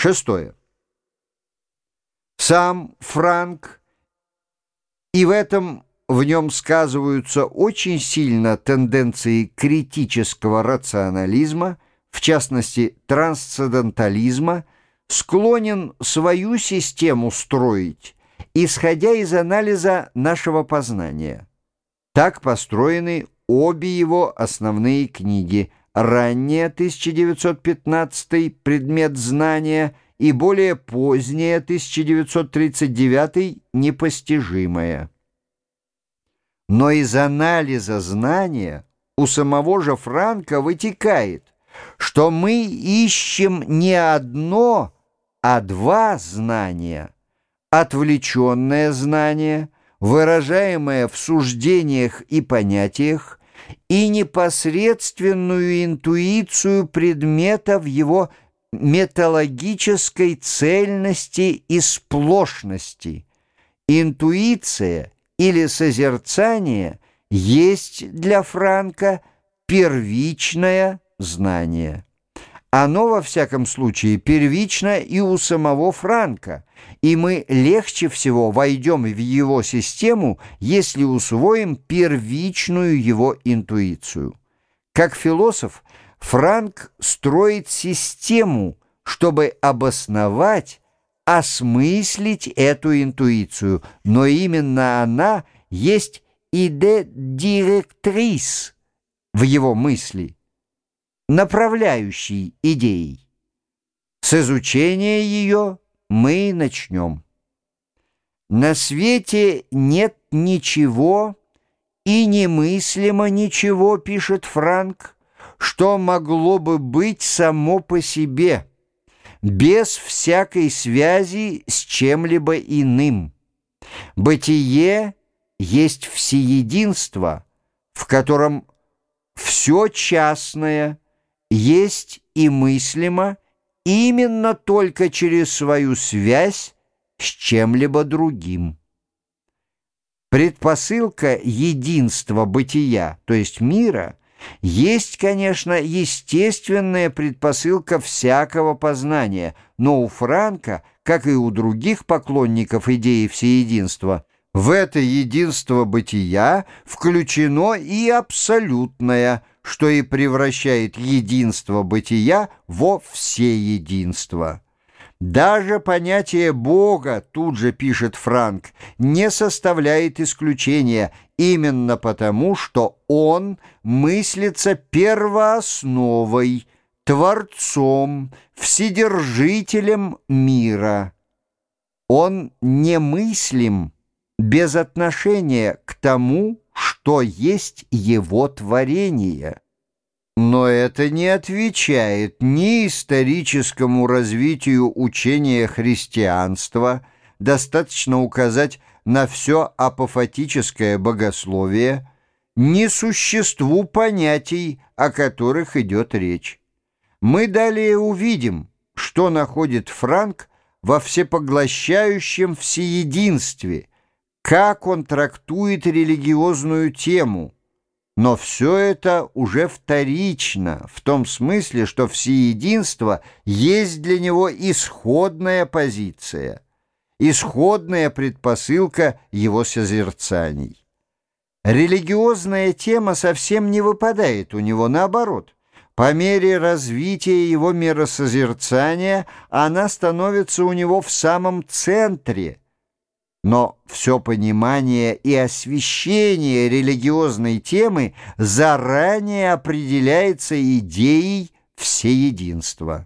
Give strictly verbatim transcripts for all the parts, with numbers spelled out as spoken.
Шестое. Сам Франк, и в этом в нем сказываются очень сильно тенденции критического рационализма, в частности трансцендентализма, склонен свою систему строить, исходя из анализа нашего познания. Так построены обе его основные книги: ранняя тысяча девятьсот пятнадцатый «Предмет знания» и более поздняя тысяча девятьсот тридцать девятый «Непостижимая». Но из анализа знания у самого же Франка вытекает, что мы ищем не одно, а два знания: отвлеченное знание, выражаемое в суждениях и понятиях, и непосредственную интуицию предмета в его металлогической цельности и сплошности. Интуиция или созерцание есть для Франка первичное знание. Оно, во всяком случае, первично и у самого Франка, и мы легче всего войдем в его систему, если усвоим первичную его интуицию. Как философ, Франк строит систему, чтобы обосновать, осмыслить эту интуицию, но именно она есть идея директрис в его мысли, направляющей идеей. С изучения ее мы начнем. На свете нет ничего и немыслимо ничего, пишет Франк, что могло бы быть само по себе, без всякой связи с чем-либо иным. Бытие есть всеединство, в котором все частное есть и мыслимо именно только через свою связь с чем-либо другим. Предпосылка единства бытия, то есть мира, есть, конечно, естественная предпосылка всякого познания, но у Франка, как и у других поклонников идеи всеединства, в это единство бытия включено и абсолютное, что и превращает единство бытия во всеединство. Даже понятие Бога, тут же пишет Франк, не составляет исключения, именно потому, что он мыслится первоосновой, Творцом, Вседержителем мира. Он немыслим без отношения к тому, что есть его творение. Но это не отвечает ни историческому развитию учения христианства, достаточно указать на все апофатическое богословие, ни существу понятий, о которых идет речь. Мы далее увидим, что находит Франк во всепоглощающем всеединстве, как он трактует религиозную тему. Но все это уже вторично, в том смысле, что всеединство есть для него исходная позиция, исходная предпосылка его созерцаний. Религиозная тема совсем не выпадает у него, наоборот. По мере развития его миросозерцания она становится у него в самом центре. Но все понимание и освещение религиозной темы заранее определяется идеей всеединства.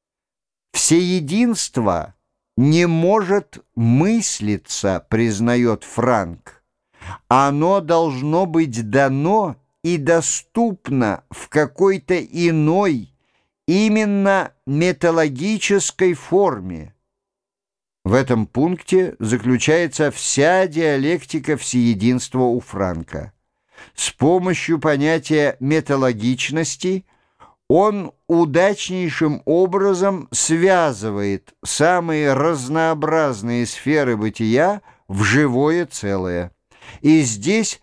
Всеединство не может мыслиться, признает Франк. Оно должно быть дано и доступно в какой-то иной, именно металлогической форме. В этом пункте заключается вся диалектика всеединства у Франка. С помощью понятия металлогичности он удачнейшим образом связывает самые разнообразные сферы бытия в живое целое. И здесь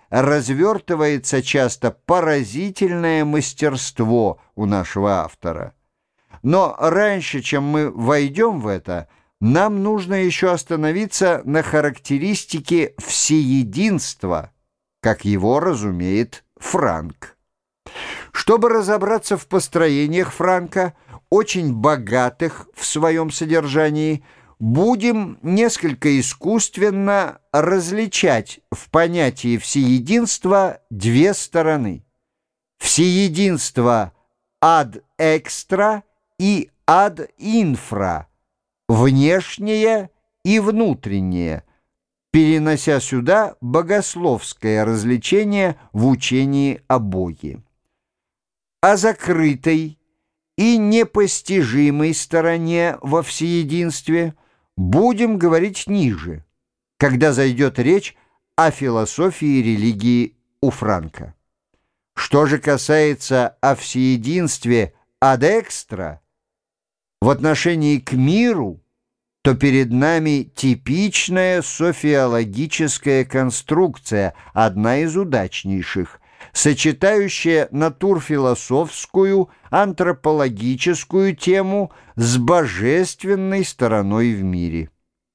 развертывается часто поразительное мастерство у нашего автора. Но раньше, чем мы войдем в это, нам нужно еще остановиться на характеристике всеединства, как его разумеет Франк. Чтобы разобраться в построениях Франка, очень богатых в своем содержании, будем несколько искусственно различать в понятии всеединства две стороны. Всеединство ad extra и ad infra, внешнее и внутреннее, перенося сюда богословское развлечение в учении о Боге. О закрытой и непостижимой стороне во всеединстве будем говорить ниже, когда зайдет речь о философии и религии у Франка. Что же касается о всеединстве ad extra, в отношении к миру, то перед нами типичная софиологическая конструкция, одна из удачнейших, сочетающая натурфилософскую, антропологическую тему с божественной стороной в мире.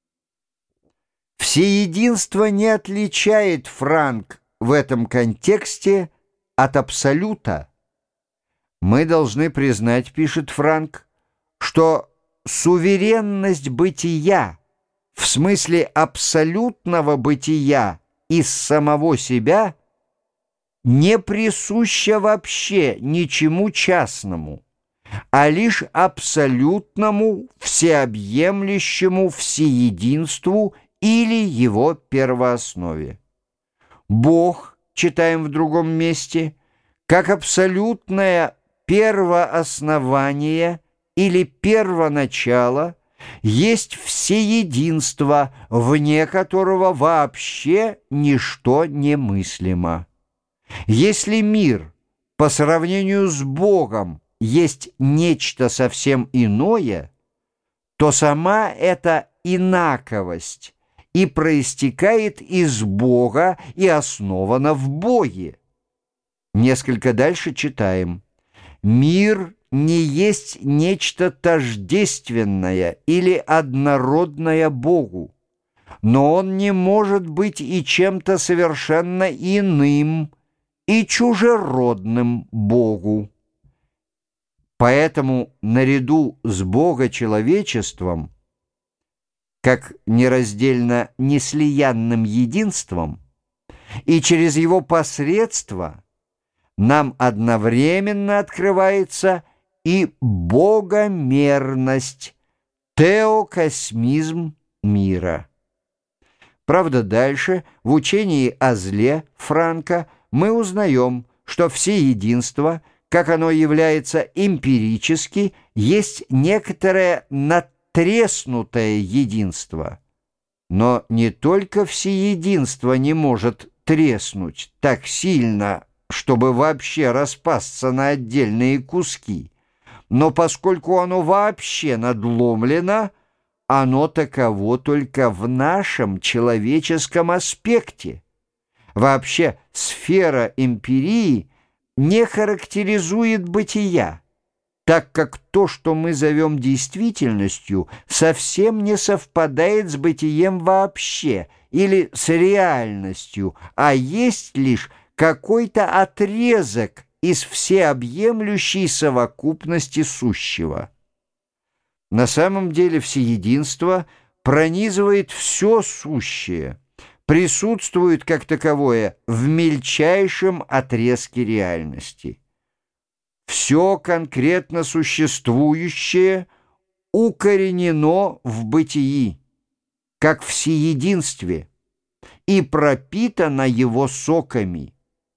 Всеединство не отличает Франк в этом контексте от абсолюта. Мы должны признать, пишет Франк, что суверенность бытия, в смысле абсолютного бытия из самого себя, не присуща вообще ничему частному, а лишь абсолютному, всеобъемлющему всеединству или его первооснове. Бог, читаем в другом месте, как абсолютное первооснование или первоначало, есть всеединство, вне которого вообще ничто немыслимо. Если мир по сравнению с Богом есть нечто совсем иное, то сама эта инаковость и проистекает из Бога и основана в Боге. Несколько дальше читаем: «Мир не есть нечто тождественное или однородное Богу, но он не может быть и чем-то совершенно иным и чужеродным Богу. Поэтому наряду с богочеловечеством, как нераздельно неслиянным единством, и через его посредство нам одновременно открывается и богомерность, теокосмизм мира». Правда, дальше, в учении о зле Франка, мы узнаем, что всеединство, как оно является эмпирически, есть некоторое надтреснутое единство. Но не только всеединство не может треснуть так сильно, чтобы вообще распасться на отдельные куски, но поскольку оно вообще надломлено, оно таково только в нашем человеческом аспекте. Вообще, сфера эмпирии не характеризует бытия, так как то, что мы зовем действительностью, совсем не совпадает с бытием вообще или с реальностью, а есть лишь какой-то отрезок из всеобъемлющей совокупности сущего. На самом деле всеединство пронизывает все сущее, присутствует как таковое в мельчайшем отрезке реальности. Все конкретно существующее укоренено в бытии, как в всеединстве, и пропитано его соками.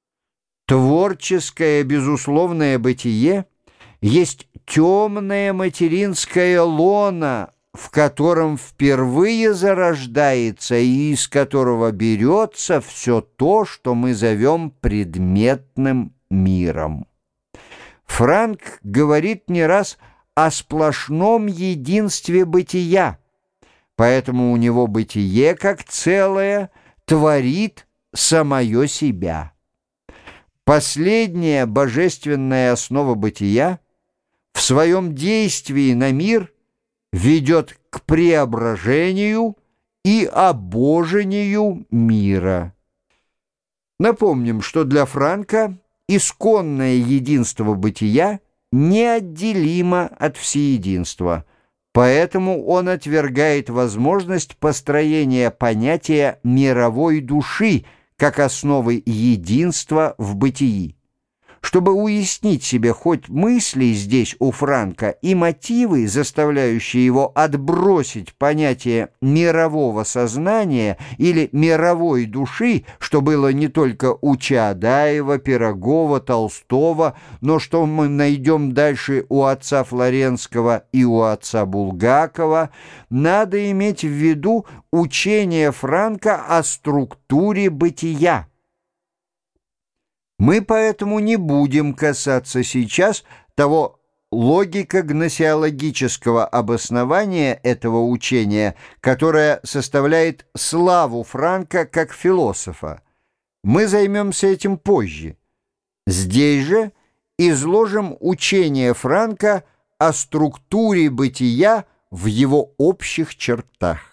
Творческое безусловное бытие есть темное материнское лоно, в котором впервые зарождается и из которого берется все то, что мы зовем предметным миром. Франк говорит не раз о сплошном единстве бытия, поэтому у него бытие как целое творит самое себя. Последняя божественная основа бытия в своем действии на мир ведет к преображению и обожению мира. Напомним, что для Франка исконное единство бытия неотделимо от всеединства, поэтому он отвергает возможность построения понятия мировой души как основы единства в бытии. Чтобы уяснить себе хоть мысли здесь у Франка и мотивы, заставляющие его отбросить понятие мирового сознания или мировой души, что было не только у Чаадаева, Пирогова, Толстого, но что мы найдем дальше у отца Флоренского и у отца Булгакова, надо иметь в виду учение Франка о структуре бытия. Мы поэтому не будем касаться сейчас того логико-гносеологического обоснования этого учения, которое составляет славу Франка как философа. Мы займемся этим позже. Здесь же изложим учение Франка о структуре бытия в его общих чертах.